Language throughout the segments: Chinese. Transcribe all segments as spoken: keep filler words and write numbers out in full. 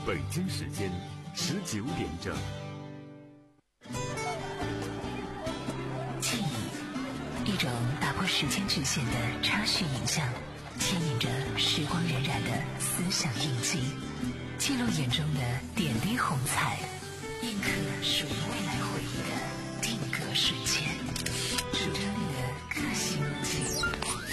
北京时间十九点整。 记忆，一种打破时间局限的插叙影像，牵引着时光荏苒的思想印记，记录眼中的点滴红彩，印刻属于未来回忆的定格瞬间，数着你的个性路径。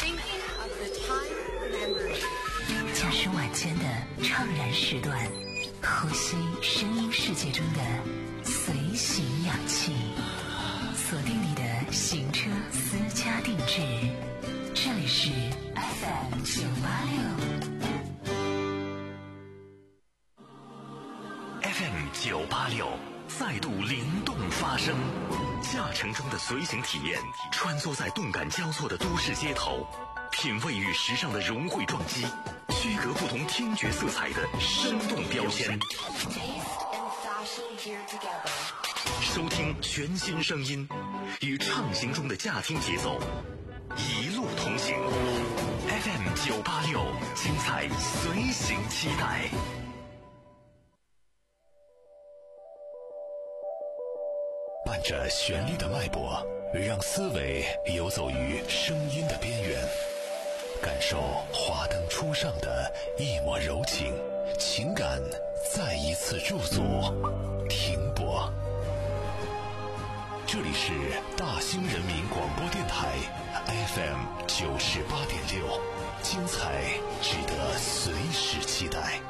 驾驶晚间的怅然时段，呼吸声音世界中的随行氧气，锁定你的行车私家定制，这里是 F M 九八六 F M 九八六再度灵动发声，驾乘中的随行体验，穿梭在动感交错的都市街头，品味与时尚的融汇撞击，区隔不同听觉色彩的生动标签，收听全新声音，与畅行中的驾听节奏一路同行。 F M 九八六，精彩随行期待。伴着旋律的脉搏，让思维游走于声音的边缘，感受华灯初上的一抹柔情，情感再一次驻足停泊。这里是大兴人民广播电台 F M 九十八点六，精彩值得随时期待。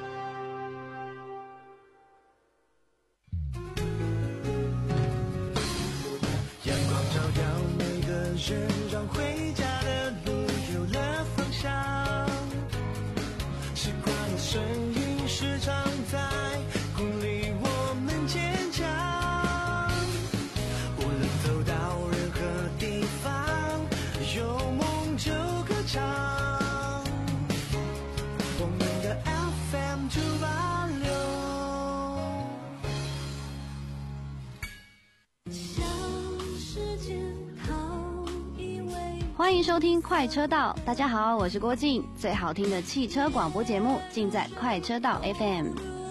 阳光照耀每个人，让回家的路有了方向。时光的声音时常在鼓励我们坚强。无论走到任何地方，有梦就歌唱。我们的 F M 九八六。 欢迎收听快车道，大家好，我是郭靖，最好听的汽车广播节目尽在快车道 F M。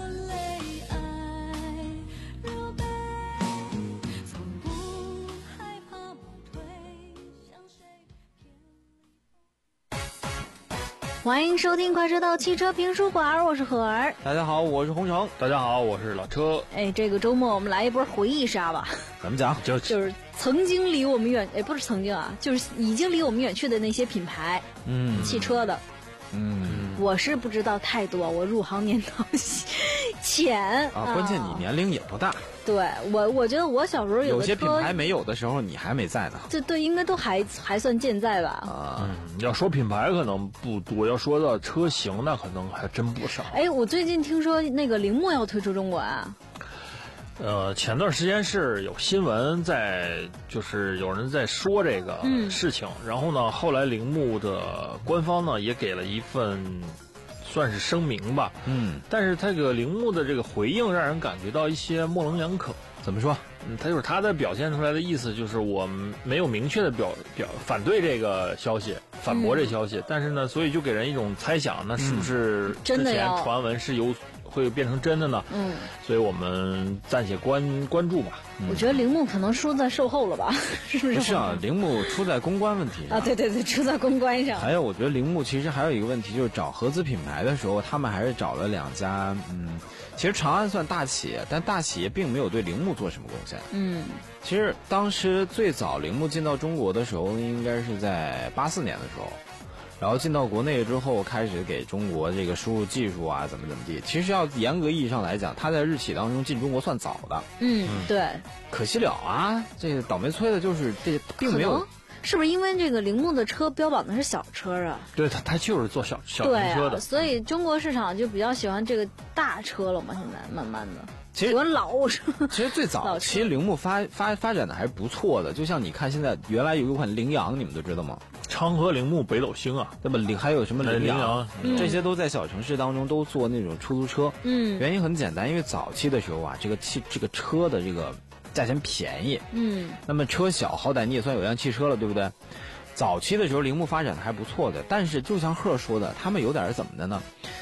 欢迎收听快车道汽车评书馆，我是何儿。 大家好，我是洪城。 大家好，我是老车。 哎，这个周末我们来一波回忆杀吧。 怎么讲？ 就就是曾经离我们远，哎，不是曾经啊，就是已经离我们远去的那些品牌， 嗯， 汽车的。 嗯， 我是不知道太多，我入行年头浅啊，关键你年龄也不大。 对我，我觉得我小时候有的些品牌没有的时候，你还没在呢。 这对，应该都还还算健在吧？ 啊， 嗯，要说品牌可能不多，要说到车型那可能还真不少。 哎，我最近听说那个铃木要退出中国啊。 呃，前段时间是有新闻在，就是有人在说这个事情，嗯、然后呢，后来铃木的官方呢也给了一份算是声明吧， 嗯， 但是这个铃木的这个回应让人感觉到一些模棱两可。 怎么说？ 嗯，他就是他的表现出来的意思就是我没有明确的表表反对这个消息，反驳这消息，嗯、但是呢，所以就给人一种猜想，那是不是之前传闻是有会变成真的呢？ 嗯， 所以我们暂且关关注吧。 我觉得铃木可能输在售后了吧，是不是？ 不是啊，铃木出在公关问题上啊，对对对，出在公关上。 还有，我觉得铃木其实还有一个问题，就是找合资品牌的时候，他们还是找了两家，嗯，其实长安算大企业，但大企业并没有对铃木做什么贡献。 嗯， 其实当时最早铃木进到中国的时候，应该是在八四年的时候。然后进到国内之后，开始给中国这个输入技术啊，怎么怎么地。其实要严格意义上来讲，它在日企当中进中国算早的。 嗯，对。 可惜了啊，这个倒霉催的就是这并没有。 是不是因为这个铃木的车标榜的是小车啊？ 对，它它就是做小小型车的， 啊，所以中国市场就比较喜欢这个大车了嘛。现在慢慢的。 其实喜欢老车， 其实最早其实铃木发发发展的还是不错的，就像你看现在原来有一款羚羊，你们都知道吗？ 昌河铃木、北斗星啊， 对吧？还有什么羚羊， 嗯、 这些都在小城市当中都做那种出租车。 嗯， 原因很简单，因为早期的时候啊，这个汽这个车的这个价钱便宜， 嗯， 那么车小，好歹你也算有辆汽车了，对不对？早期的时候铃木发展的还不错的，但是就像贺说的，他们有点怎么的呢？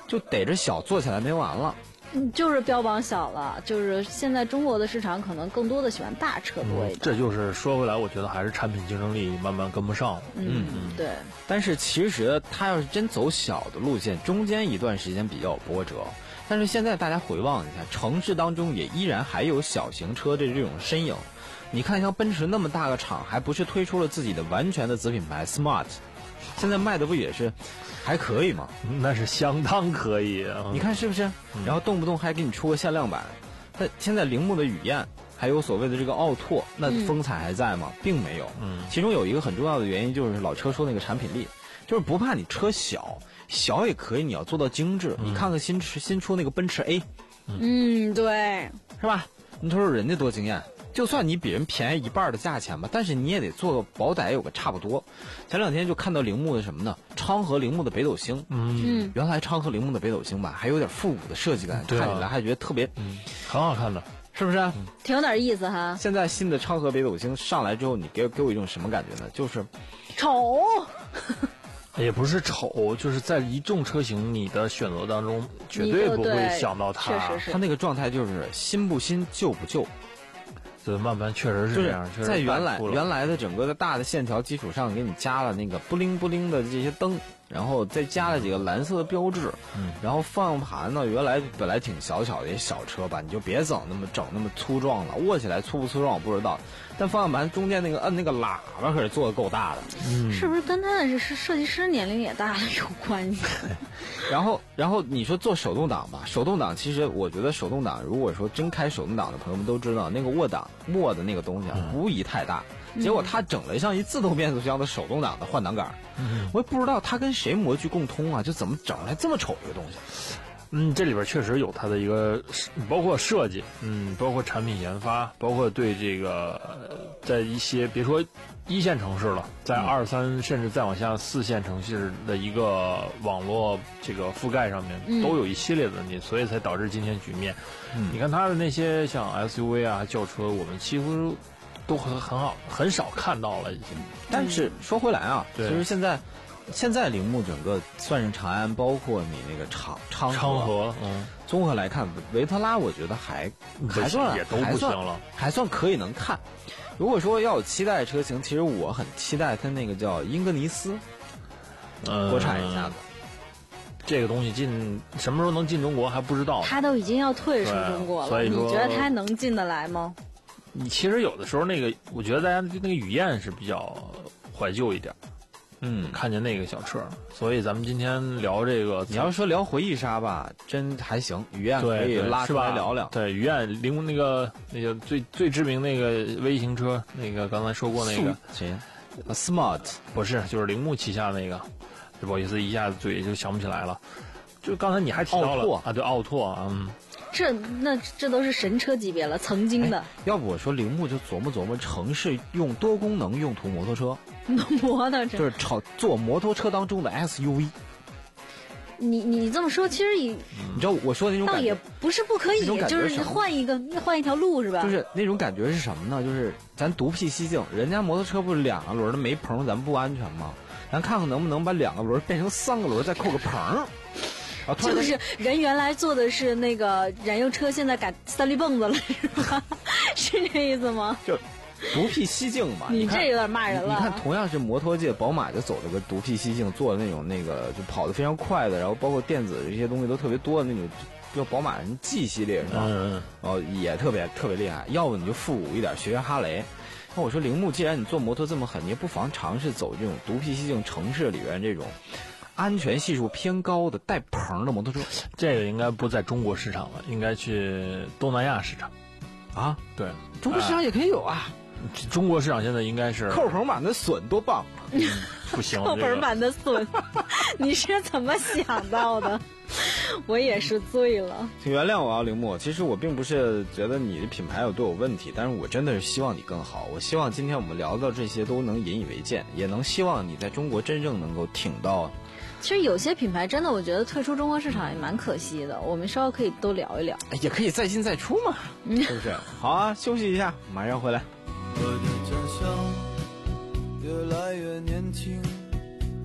就逮着小做起来没完了。 嗯，就是标榜小了，就是现在中国的市场可能更多的喜欢大车多一点。 嗯、这就是说回来，我觉得还是产品竞争力慢慢跟不上了。 嗯嗯，对。 但是其实他要是真走小的路线，中间一段时间比较有波折。但是现在大家回望一下，城市当中也依然还有小型车的这种身影。你看，像奔驰那么大个厂，还不是推出了自己的完全的子品牌 Smart， 现在卖的不也是还可以吗？ 那是相当可以啊！ 你看是不是？然后动不动还给你出个限量版。那现在铃木的雨燕，还有所谓的这个奥拓，那风采还在吗？并没有。嗯，其中有一个很重要的原因就是老车说那个产品力，就是不怕你车小，小也可以，你要做到精致。嗯、你看看新新出那个奔驰 A， 嗯，对， 是吧？你说说人家多惊艳。就算你比人便宜一半的价钱吧，但是你也得做个保歹有个差不多。前两天就看到铃木的什么呢？昌河铃木的北斗星。嗯，原来昌河铃木的北斗星吧，还有点复古的设计感，看起来还觉得特别， 嗯，很好看的， 是不是？嗯、 挺有点意思哈。 现在新的昌河北斗星上来之后，你给给我一种什么感觉呢？就是丑。 也不是丑，就是在一众车型你的选择当中，绝对不会想到它。 确实是。 它那个状态就是新不新，旧不旧。 对，慢慢确实是这样。 就是在原来原来的整个的大的线条基础上，给你加了那个布灵布灵的这些灯，然后再加了几个蓝色的标志。嗯，然后方向盘呢，原来本来挺小巧的一小车吧，你就别整那么整那么粗壮了，握起来粗不粗壮我不知道，但方向盘中间那个摁那个喇叭可是做的够大的。 嗯，是不是跟他的是设计师年龄也大了有关系？ 然后，然后你说做手动挡吧，手动挡其实我觉得手动挡，如果说真开手动挡的朋友们都知道，那个握档握的那个东西啊，无疑太大。嗯、结果他整了像一自动变速箱的手动挡的换挡杆，嗯、我也不知道他跟谁模具共通啊，就怎么整出来这么丑一个东西。 嗯，这里边确实有它的一个，包括设计，嗯，包括产品研发，包括对这个，在一些别说一线城市了，在二三、嗯、甚至再往下四线城市的一个网络这个覆盖上面，嗯、都有一系列的问题，所以才导致今天局面。嗯、你看它的那些像 S U V 啊、轿车，我们几乎都很很好，很少看到了已经。 但是说回来啊，其实现在。现在铃木整个算是长安，包括你那个昌昌昌河，嗯， 综合来看，维特拉我觉得还还算也都不行了， 还算可以能看。如果说要有期待车型，其实我很期待它那个叫英格尼斯， 呃， 国产一下子。 这个东西进什么时候能进中国还不知道， 它都已经要退出中国了，你觉得它还能进得来吗？ 你其实有的时候那个，我觉得大家对那个雨燕是比较怀旧一点。嗯，看见那个小车，所以咱们今天聊这个。 你要说聊回忆杀吧，真还行。雨燕可以拉出来聊聊。 对，雨燕铃木那个那个最最知名那个微型车，那个刚才说过那个谁 ？Smart 不是，就是铃木旗下那个。不好意思，一下子嘴就想不起来了。就刚才你还提到了啊，对，奥拓，嗯。 这那这都是神车级别了，曾经的。 要不我说铃木就琢磨琢磨城市用多功能用途摩托车。 摩托车就是炒做摩托车当中的 S U V。 你你这么说，其实也、 嗯、你知道我说的那种感觉， 倒也不是不可以，就是换一个换一条路是吧？ 就是那种感觉是什么呢？就是咱独辟蹊径，人家摩托车不是两个轮的没棚，咱不安全吗？咱看看能不能把两个轮变成三个轮，再扣个棚。 就是人原来坐的是那个燃油车，现在改三粒蹦子了，是吧？是这意思吗？ 就独辟蹊径嘛。 你这有点骂人了。 你看，同样是摩托界，宝马就走了个独辟蹊径，做的那种那个就跑得非常快的，然后包括电子这些东西都特别多的那种，叫宝马人 G 系列是吧？嗯嗯。然后也特别特别厉害。要不你就复古一点，学学哈雷。那我说铃木，既然你做摩托这么狠，你也不妨尝试走这种独辟蹊径城市里边这种。安全系数偏高的带棚的摩托车， 这个应该不在中国市场了，应该去东南亚市场。 啊， 对， 中国市场也可以有啊。 呃、中国市场现在应该是扣棚版的笋多棒， 嗯、不行。 扣棚版的笋，你是怎么想到的？我也是醉了。 请原谅我啊，铃木。其实我并不是觉得你的品牌有对我问题，但是我真的是希望你更好。我希望今天我们聊到这些都能引以为鉴，也能希望你在中国真正能够挺到。 其实有些品牌真的，我觉得退出中国市场也蛮可惜的。我们稍后可以都聊一聊， 也可以再进再出嘛，是不是？好啊，休息一下，马上回来。 我的家乡越来越年轻，就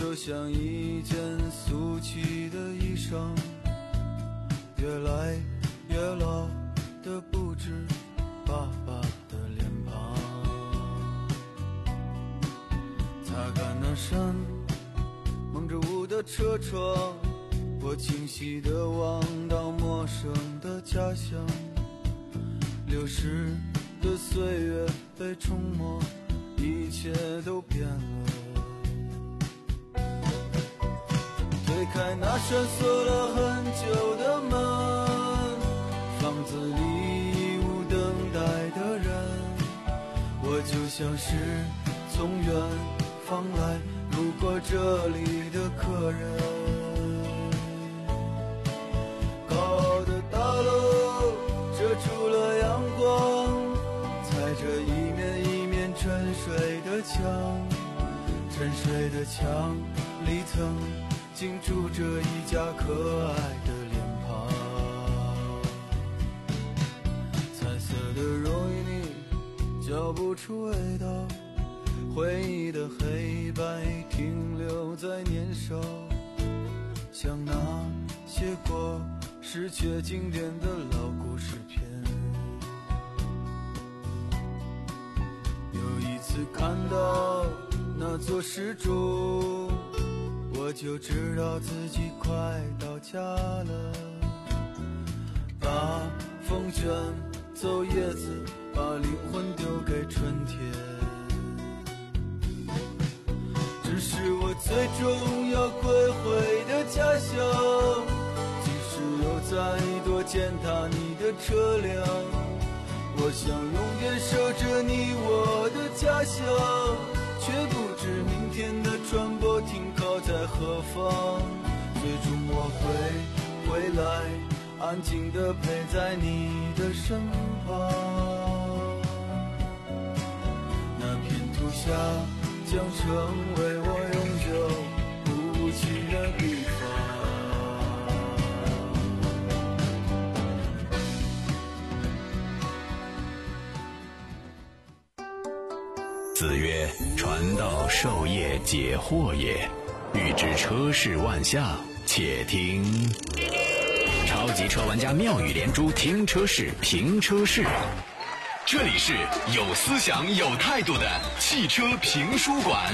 就像一件俗气的衣裳，越来越老的不止爸爸的脸庞。擦干那扇蒙着雾的车窗，我清晰地望到陌生的家乡。流逝的岁月被冲没，一切都变了。推开那扇锁了很久的门，房子里已无等待的人，我就像是从远方来路过这里的客人。高傲的大楼遮住了阳光，踩着一面一面沉睡的墙，沉睡的墙里曾竟住着一家可爱的脸庞。彩色的容易腻，嚼不出味道，回忆的黑白停留在年少，像那些过时却经典的老故事片。有一次看到那座石柱，我就知道自己快到家了。把风卷走叶子，把灵魂丢给春天。这是我最终要归回的家乡，即使有再多践踏你的车辆，我想永远守着你我的家乡，却不知明天的船舶停靠在何方。最终我会回来，安静地陪在你的身旁。那片土下将成为我永久不弃的地方。子曰：传道授业解惑也，欲知车市万象，且听超级车玩家妙语连珠听车市评车市。这里是有思想有态度的汽车评书馆。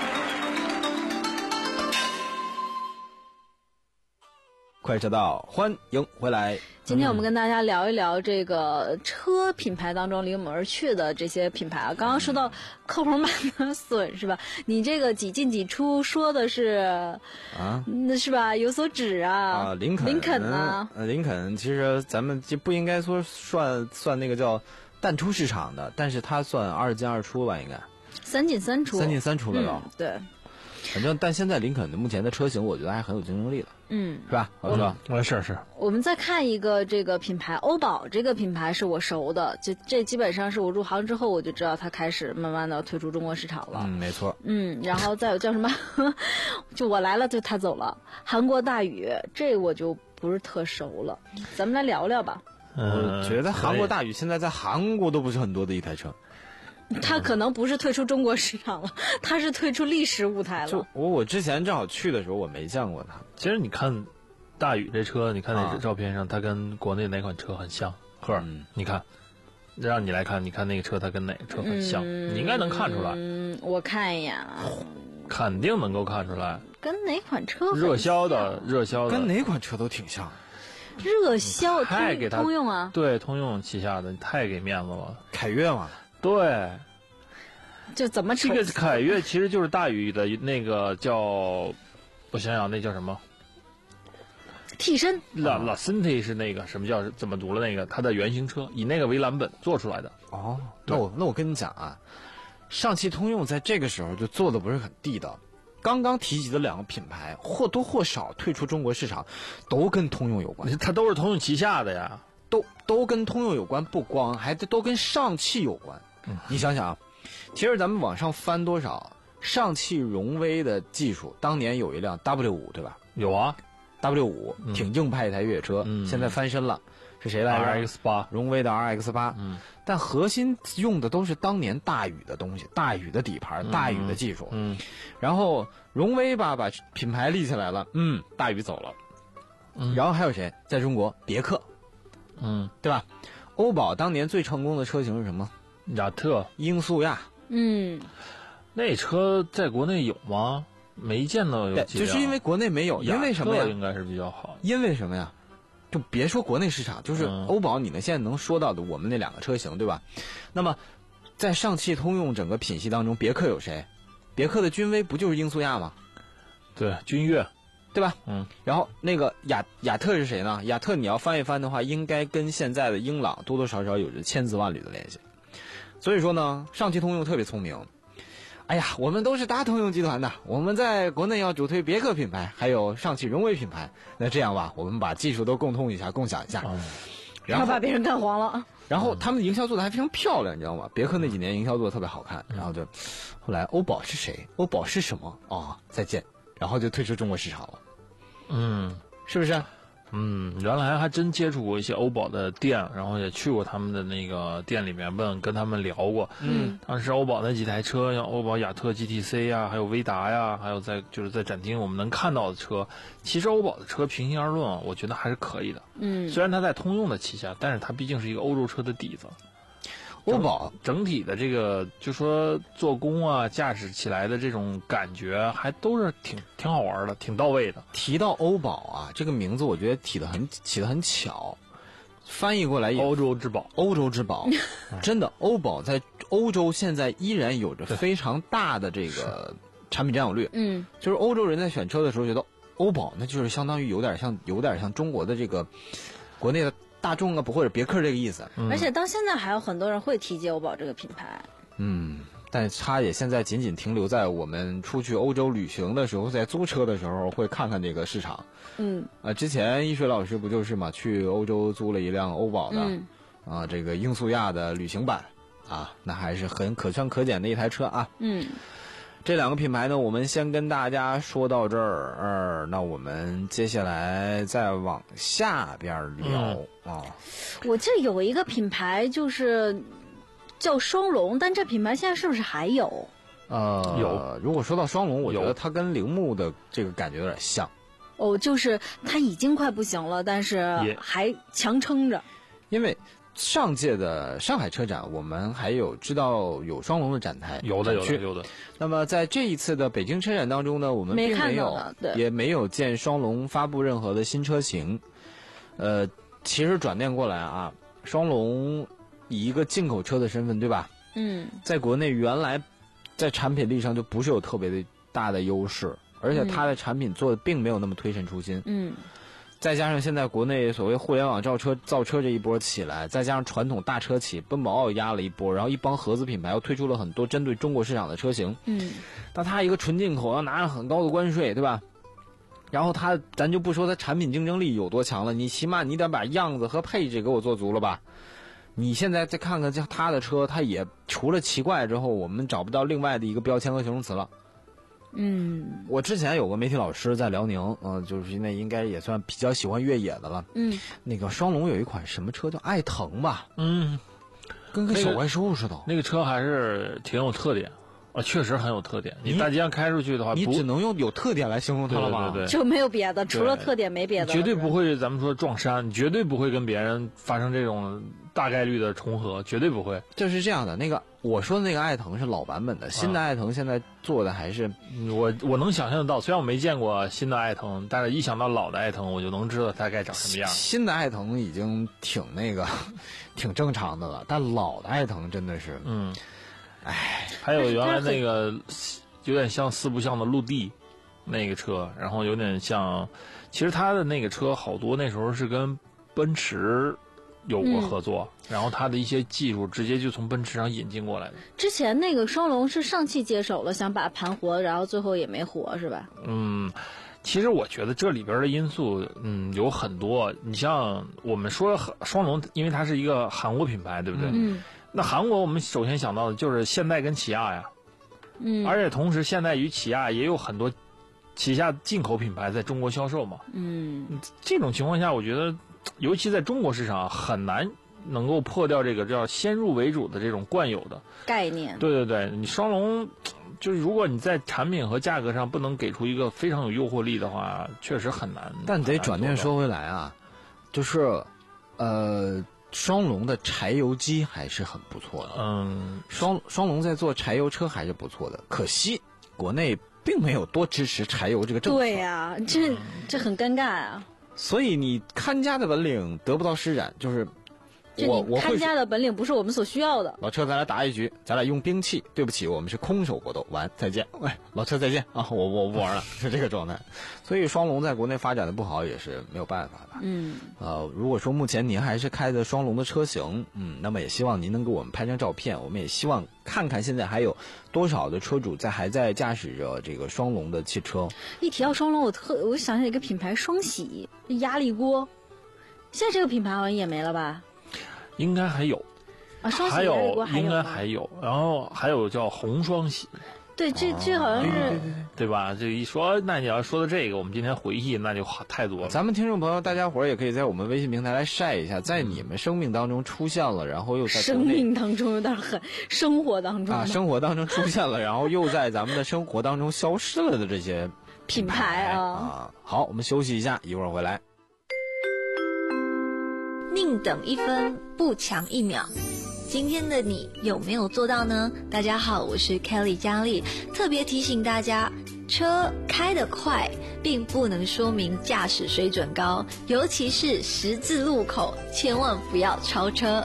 快车道，欢迎回来。 今天我们跟大家聊一聊这个车品牌当中离我们而去的这些品牌啊。刚刚说到扣棚版的损是吧？你这个几进几出说的是啊，那是吧？有所指啊。 啊，林肯， 林肯啊， 呃，林肯其实咱们就不应该说算算那个叫淡出市场的，但是它算二进二出吧，应该。 三进三出。 三进三出了都、 嗯。对。 反正，但现在林肯的目前的车型，我觉得还很有竞争力的， 嗯， 是吧？是吧？ 嗯，是是。 我们再看一个这个品牌，欧宝这个品牌是我熟的，就这基本上是我入行之后我就知道它开始慢慢的退出中国市场了。 嗯，没错。 嗯，然后再有叫什么，就我来了就他走了，韩国大宇，这我就不是特熟了，咱们来聊聊吧。 我觉得韩国大宇现在在韩国都不是很多的一台车。 他可能不是退出中国市场了，他是退出历史舞台了。 就我我之前正好去的时候，我没见过他。 其实你看大宇这车，你看那照片上，它跟国内哪款车很像？赫尔， 嗯、 你看，让你来看，你看那个车，它跟哪个车很像？嗯、你应该能看出来。 嗯，我看一眼啊。 肯定能够看出来。 跟哪款车很像？ 热销的，热销的， 跟哪款车都挺像。 热销， 太给他通用啊。 对，通用旗下的，太给面子了。 凯越嘛。 对， 就怎么这个凯越其实就是大宇的那个叫，我想想那叫什么？ 替身。 La La Cinti 是那个什么叫怎么读了那个它的原型车，以那个为蓝本做出来的。 哦，那我那我跟你讲啊，上汽通用在这个时候就做的不是很地道。刚刚提及的两个品牌或多或少退出中国市场，都跟通用有关。 它都是通用旗下的呀。 都都跟通用有关，不光还都跟上汽有关。嗯、你想想啊，其实咱们往上翻多少，上汽荣威的技术，当年有一辆 W 五，对吧？ 有啊 ，W 五挺硬派一台越野车， 嗯、 现在翻身了。 是谁来着 ？R X 八， 荣威的 R X 八。 嗯， 但核心用的都是当年大宇的东西，大宇的底盘，大宇的技术。 嗯， 然后荣威吧把品牌立起来了，嗯，大宇走了。 嗯， 然后还有谁在中国？别克， 嗯， 对吧？欧宝当年最成功的车型是什么？ 雅特、 英速亚。 嗯， 那车在国内有吗？没见到有对， 几辆。 就是因为国内没有，因为什么呀？ 应该是比较好。 因为什么呀？就别说国内市场，就是嗯欧宝，你们现在能说到的我们那两个车型，对吧？那么，在上汽通用整个品系当中，别克有谁？别克的君威不就是英速亚吗？ 对，君越， 对吧？ 嗯。 然后那个雅雅特是谁呢？雅特你要翻一翻的话，应该跟现在的英朗多多少少有着千丝万缕的联系。所以说呢，上汽通用特别聪明。哎呀，我们都是大通用集团的，我们在国内要主推别克品牌，还有上汽荣威品牌。那这样吧，我们把技术都共通一下，共享一下， 嗯、 然后把别人干黄了。 然后他们的营销做的还非常漂亮，你知道吗？别克那几年营销做的特别好看，然后就，后来欧宝是谁？欧宝是什么？哦，再见，然后就退出中国市场了。 嗯， 是不是？ 嗯，原来还真接触过一些欧宝的店，然后也去过他们的那个店里面问，跟他们聊过。 嗯， 当时欧宝那几台车，像欧宝雅特 G T C 呀，还有威达呀，还有在就是在展厅我们能看到的车，其实欧宝的车平心而论啊，我觉得还是可以的。 嗯， 虽然它在通用的旗下，但是它毕竟是一个欧洲车的底子。 欧宝整体的这个就说做工啊，驾驶起来的这种感觉还都是挺挺好玩的，挺到位的。 提到欧宝啊，这个名字我觉得起得很起得很巧，翻译过来也欧洲之宝， 欧洲之宝，真的，欧宝在欧洲现在依然有着非常大的这个产品占有率。 嗯， 就是欧洲人在选车的时候觉得欧宝那就是相当于有点像有点像中国的这个国内的大众啊，不或者别克这个意思。 而且到现在还有很多人会提及欧宝这个品牌。 嗯，但是它也现在仅仅停留在我们出去欧洲旅行的时候，在租车的时候会看看这个市场。 嗯， 啊，之前一水老师不就是嘛，去欧洲租了一辆欧宝的， 嗯、 啊，这个英速亚的旅行版，啊，那还是很可圈可点的一台车啊。 嗯。 这两个品牌呢，我们先跟大家说到这儿，呃、那我们接下来再往下边聊、嗯、啊。 我记得有一个品牌就是叫双龙，但这品牌现在是不是还有？ 呃， 有。 如果说到双龙，我觉得它跟铃木的这个感觉有点像。 哦，就是它已经快不行了，但是还强撑着。 因为上届的上海车展，我们还有知道有双龙的展台， 有的有的有的。 那么在这一次的北京车展当中呢，我们并没有也没有见双龙发布任何的新车型。呃，其实转念过来啊，双龙以一个进口车的身份，对吧？ 嗯， 在国内原来在产品力上就不是有特别的大的优势，而且它的产品做的并没有那么推陈出新。 嗯。 再加上现在国内所谓互联网造车造车这一波起来，再加上传统大车企奔宝奥压了一波，然后一帮合资品牌又推出了很多针对中国市场的车型。 嗯， 那它一个纯进口要拿上很高的关税，对吧？然后它咱就不说它产品竞争力有多强了，你起码你得把样子和配置给我做足了吧？你现在再看看它的车，它也除了奇怪之后，我们找不到另外的一个标签和形容词了。 嗯， 我之前有个媒体老师在辽宁，嗯、呃，就是那应该也算比较喜欢越野的了。 嗯， 那个双龙有一款什么车叫爱腾吧？ 嗯， 跟个小怪兽似的、 那个。那个车还是挺有特点啊，确实很有特点。你大街上开出去的话， 你只能用有特点来形容它了吧？ 对对对， 就没有别的，除了特点没别的。 绝对不会，咱们说撞衫，你绝对不会跟别人发生这种大概率的重合，绝对不会。 就是这样的，那个我说的那个爱腾是老版本的，新的爱腾现在做的还是、啊、 我我能想象得到，虽然我没见过新的爱腾，但是一想到老的爱腾，我就能知道它该长什么样。 新的爱腾已经挺那个，挺正常的了，但老的爱腾真的是， 嗯， 哎， 还有原来那个有点像四不像的陆地那个车，然后有点像，其实它的那个车好多那时候是跟奔驰有过合作、嗯，然后它的一些技术直接就从奔驰上引进过来的。 之前那个双龙是上汽接手了，想把它盘活，然后最后也没活，是吧？ 嗯，其实我觉得这里边的因素，嗯，有很多。你像我们说双龙，因为它是一个韩国品牌，对不对？ 嗯。 那韩国我们首先想到的就是现代跟起亚呀。 嗯。 而且同时，现代与起亚也有很多旗下进口品牌在中国销售嘛。 嗯。 这种情况下，我觉得尤其在中国市场很难能够破掉这个叫先入为主的这种惯有的概念。 对对对，你双龙就是如果你在产品和价格上不能给出一个非常有诱惑力的话，确实很难。 但得转念说回来啊，就是呃。双龙的柴油机还是很不错的， 嗯， 双双龙在做柴油车还是不错的，可惜国内并没有多支持柴油这个政策。 对呀、啊，这这很尴尬啊。 所以你看家的本领得不到施展，就是我我看家的本领不是我们所需要的。 老车，咱俩打一局，咱俩用兵器。对不起，我们是空手搏斗，完再见。喂，老车再见啊！我我不玩了，是这个状态。所以双龙在国内发展的不好也是没有办法的。 嗯， 呃，如果说目前您还是开的双龙的车型，嗯，那么也希望您能给我们拍张照片，我们也希望看看现在还有多少的车主在还在驾驶着这个双龙的汽车。 一提到双龙，我特我想起一个品牌双喜压力锅，现在这个品牌好像也没了吧？ 应该还有啊，双喜还有压力锅还有应该还有，然后还有叫红双喜。 对，这这好像是、 对, 对吧？这一说，那你要说的这个，我们今天回忆那就太多了。 咱们听众朋友，大家伙儿也可以在我们微信平台来晒一下，在你们生命当中出现了，然后又在生命当中有点狠，生活当中啊，生活当中出现了，然后又在咱们的生活当中消失了的这些品牌啊。啊好，我们休息一下，一会儿回来。 宁等一分，不强一秒。今天的你有没有做到呢？大家好，我是 Kelly 佳丽，特别提醒大家，车开得快并不能说明驾驶水准高，尤其是十字路口，千万不要超车。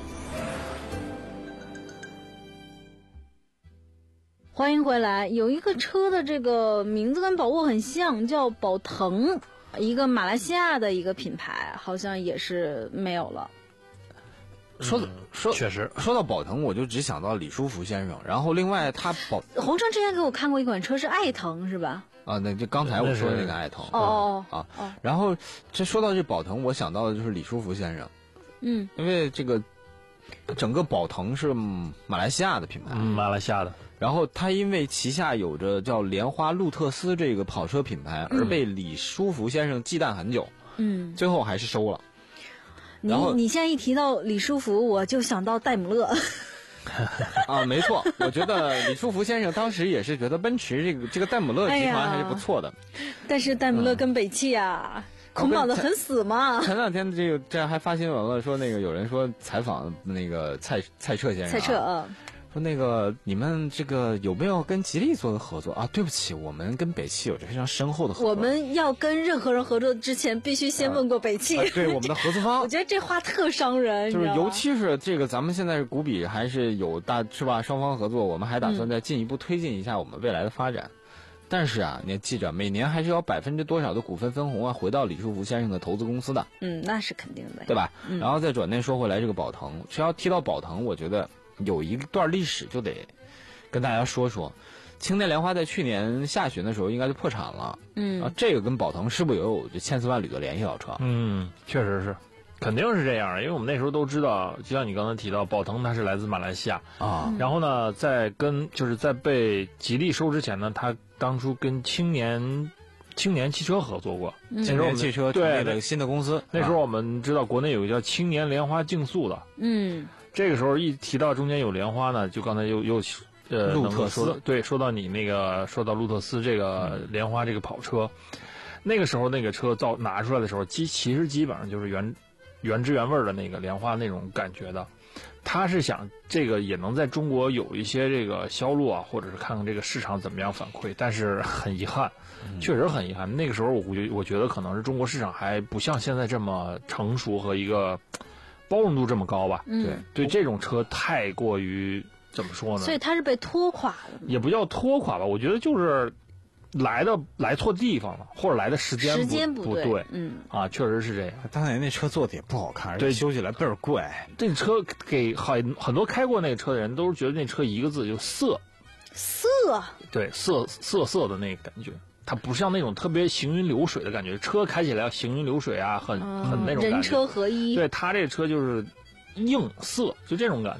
欢迎回来。有一个车的这个名字跟宝沃很像，叫宝腾，一个马来西亚的一个品牌，好像也是没有了。 说的、嗯、说确实说到宝腾，我就只想到李书福先生。然后另外他宝红川之前给我看过一款车是爱腾是吧？ 啊，那就刚才我说的那个爱腾。 哦哦啊，然后这说到这宝腾，我想到的就是李书福先生。 嗯， 因为这个整个宝腾是马来西亚的品牌， 嗯，马来西亚的。 然后他因为旗下有着叫莲花路特斯这个跑车品牌，而被李书福先生忌惮很久。 嗯， 最后还是收了。 你你现在一提到李书福，我就想到戴姆勒。 啊，没错，我觉得李书福先生当时也是觉得奔驰这个这个戴姆勒集团还是不错的。 哎、但是戴姆勒跟北汽啊、嗯、捆绑的很死嘛。 前两天这个这还发新闻了，说那个有人说采访那个蔡蔡澈先生、啊， 蔡澈啊。 说那个你们这个有没有跟吉利做的合作啊？对不起，我们跟北汽有着非常深厚的合作。 我们要跟任何人合作之前，必须先问过北汽。 啊啊、对我们的合作方。 我觉得这话特伤人， 就是尤其是这个，咱们现在是股比还是有大是吧？双方合作，我们还打算再进一步推进一下我们未来的发展。嗯、但是啊，你要记着，每年还是要百分之多少的股份分红啊，回到李书福先生的投资公司的。 嗯，那是肯定的， 对吧？ 嗯、 然后再转念说回来，这个宝腾，只要提到宝腾，我觉得有一段历史就得跟大家说说，青年莲花在去年下旬的时候应该就破产了。 嗯， 啊，这个跟宝腾是不是有这千丝万缕的联系？老车， 嗯，确实是，肯定是这样，因为我们那时候都知道，就像你刚才提到，宝腾它是来自马来西亚啊， 然后呢，在跟就是在被吉利收之前呢，他当初跟青年青年汽车合作过， 嗯、青年汽车对这个新的公司， 那时候我们知道国内有一个叫青年莲花竞速的， 嗯， 这个时候一提到中间有莲花呢，就刚才又又。呃， 路特斯对，说到你那个，说到路特斯这个莲花这个跑车，嗯、那个时候那个车造拿出来的时候，基其实基本上就是原原汁原味的那个莲花那种感觉的。他是想这个也能在中国有一些这个销路啊，或者是看看这个市场怎么样反馈。但是很遗憾，嗯、确实很遗憾，那个时候我估计我觉得可能是中国市场还不像现在这么成熟和一个包容度这么高吧。 嗯、 对对，这种车太过于。怎么说呢？ 所以他是被拖垮的， 也不叫拖垮吧，我觉得就是来的来错地方了，或者来的时间不时间不对, 不对， 嗯啊，确实是这样。 当年那车做的也不好看， 对， 修起来倍儿贵。 这车给很很多开过那个车的人都是觉得那车一个字就色， 色， 对，色色色的那个感觉。它不像那种特别行云流水的感觉，车开起来要行云流水啊，很、嗯、很那种感觉。 人车合一。 对，它这车就是硬色，就这种感觉。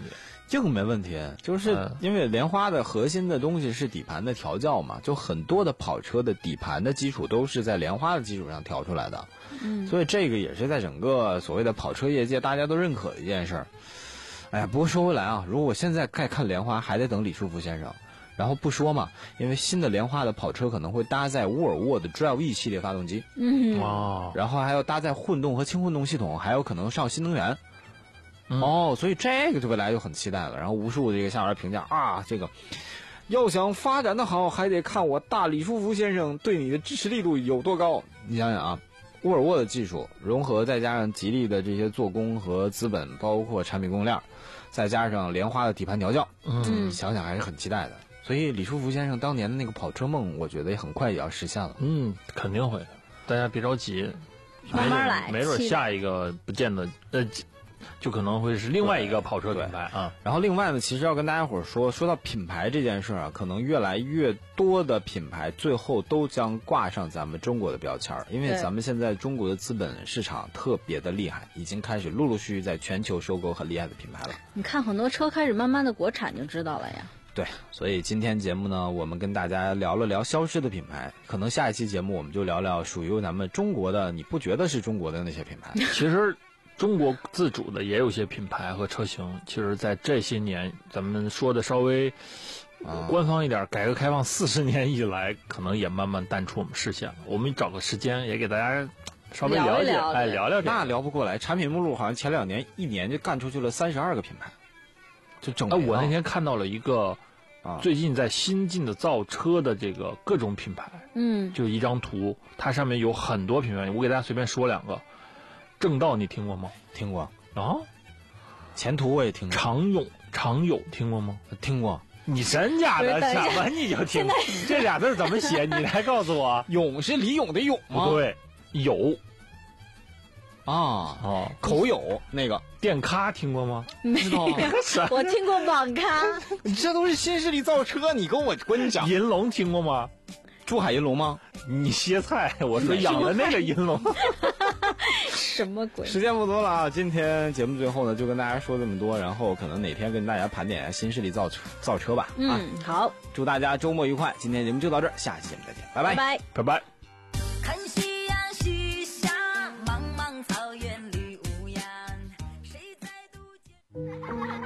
这个没问题，就是因为莲花的核心的东西是底盘的调教嘛，就很多的跑车的底盘的基础都是在莲花的基础上调出来的，嗯，所以这个也是在整个所谓的跑车业界大家都认可的一件事儿。哎呀，不过说回来啊，如果我现在再看莲花，还得等李书福先生。然后不说嘛，因为新的莲花的跑车可能会搭载沃尔沃的 Drive E 系列发动机， 嗯， 哦， 然后还要搭载混动和轻混动系统，还有可能上新能源。嗯、哦，所以这个就未来就很期待了。然后无数的这个下边评价啊，这个要想发展的好，还得看我大李书福先生对你的支持力度有多高。你想想啊，沃尔沃的技术融合，再加上吉利的这些做工和资本，包括产品供应链，再加上莲花的底盘调教，嗯，想想还是很期待的。所以李书福先生当年的那个跑车梦，我觉得也很快也要实现了。 嗯，肯定会的，大家别着急， 慢慢来， 没准下一个不见得呃。就可能会是另外一个跑车品牌啊。 然后另外呢，其实要跟大家伙儿说，说到品牌这件事啊，可能越来越多的品牌最后都将挂上咱们中国的标签儿，因为咱们现在中国的资本市场特别的厉害，已经开始陆陆续续在全球收购很厉害的品牌了。 你看很多车开始慢慢的国产就知道了呀。 对，所以今天节目呢，我们跟大家聊了聊消失的品牌，可能下一期节目我们就聊聊属于咱们中国的你不觉得是中国的那些品牌。 其实中国自主的也有些品牌和车型，其实在这些年咱们说的稍微官方一点，改革开放四十年以来可能也慢慢淡出我们视线了。我们找个时间也给大家稍微了解， 聊哎，聊聊这个。 那聊不过来，产品目录好像前两年一年就干出去了三十二个品牌，就整哎，我那天看到了一个啊，最近在新进的造车的这个各种品牌， 嗯， 就一张图，它上面有很多品牌，我给大家随便说两个。正道你听过吗？ 听过啊。 前途我也听过。 常勇常有听过吗？ 听过。 你真假的？什么你就听？这俩字怎么写？你来告诉我。 勇是李勇的勇吗？ 不对，有。 啊哦， 口有那个电咖听过吗？ 没有，我听过网咖。 这都是新势力造车，你跟我跟你讲。 银龙听过吗？ 珠海银龙吗？ 你歇菜，我说养的那个银龙。 什么鬼？ 时间不多了啊！今天节目最后呢，就跟大家说这么多，然后可能哪天跟大家盘点一下新势力造车造车吧。 嗯， 啊、 好， 祝大家周末愉快！今天节目就到这儿，下期节目再见，拜拜拜拜拜。 看夕阳西下，茫茫草原里无恙，谁在渡劫？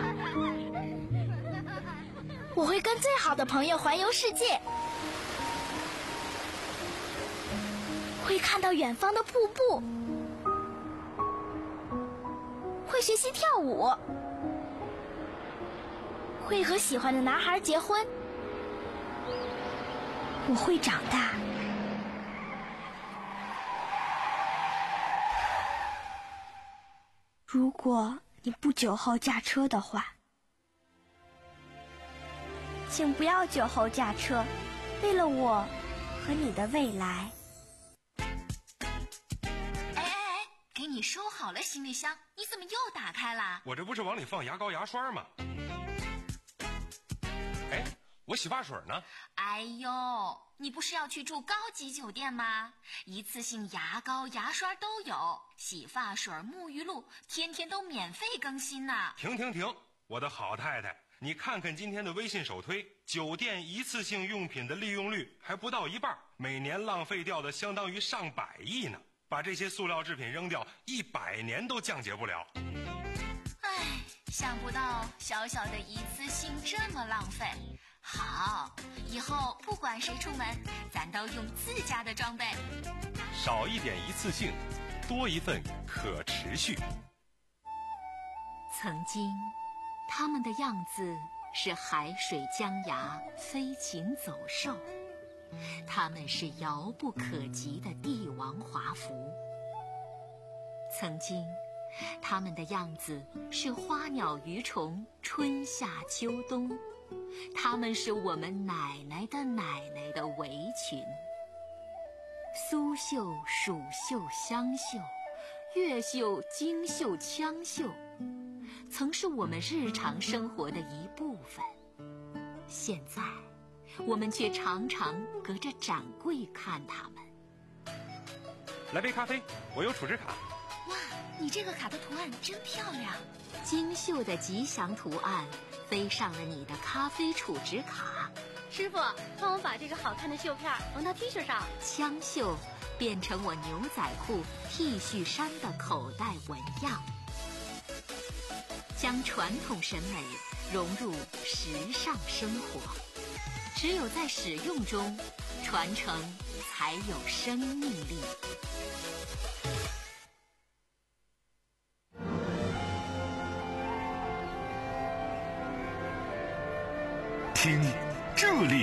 我会跟最好的朋友环游世界。会看到远方的瀑布，会学习跳舞，会和喜欢的男孩结婚。我会长大。如果你不酒后驾车的话，请不要酒后驾车，为了我和你的未来。 你收好了行李箱，你怎么又打开了？ 我这不是往里放牙膏牙刷吗？哎，我洗发水呢？ 哎呦，你不是要去住高级酒店吗？一次性牙膏牙刷都有，洗发水沐浴露天天都免费更新呢。 停停停，我的好太太，你看看今天的微信首推，酒店一次性用品的利用率还不到一半，每年浪费掉的相当于上百亿呢。把这些塑料制品扔掉，一百年都降解不了。 唉，想不到小小的一次性这么浪费。好，以后不管谁出门，咱都用自家的装备。 少一点一次性，多一份可持续。 曾经，他们的样子是海水江崖，飞禽走兽。他们是遥不可及的帝王华服。曾经，他们的样子是花鸟鱼虫，春夏秋冬。他们是我们奶奶的奶奶的围裙。苏绣、蜀绣、湘绣，越绣、京绣、羌绣，曾是我们日常生活的一部分。现在我们却常常隔着展柜看他们。 来杯咖啡，我有储值卡。 哇，你你这个卡的图案真漂亮，精绣的吉祥图案飞上了你的咖啡储值卡。 师傅，帮我把这个好看的绣片缝到 T 恤上。 枪绣变成我牛仔裤、T 恤衫的口袋纹样，将传统审美融入时尚生活。只有在使用中，传承才有生命力。 听，这里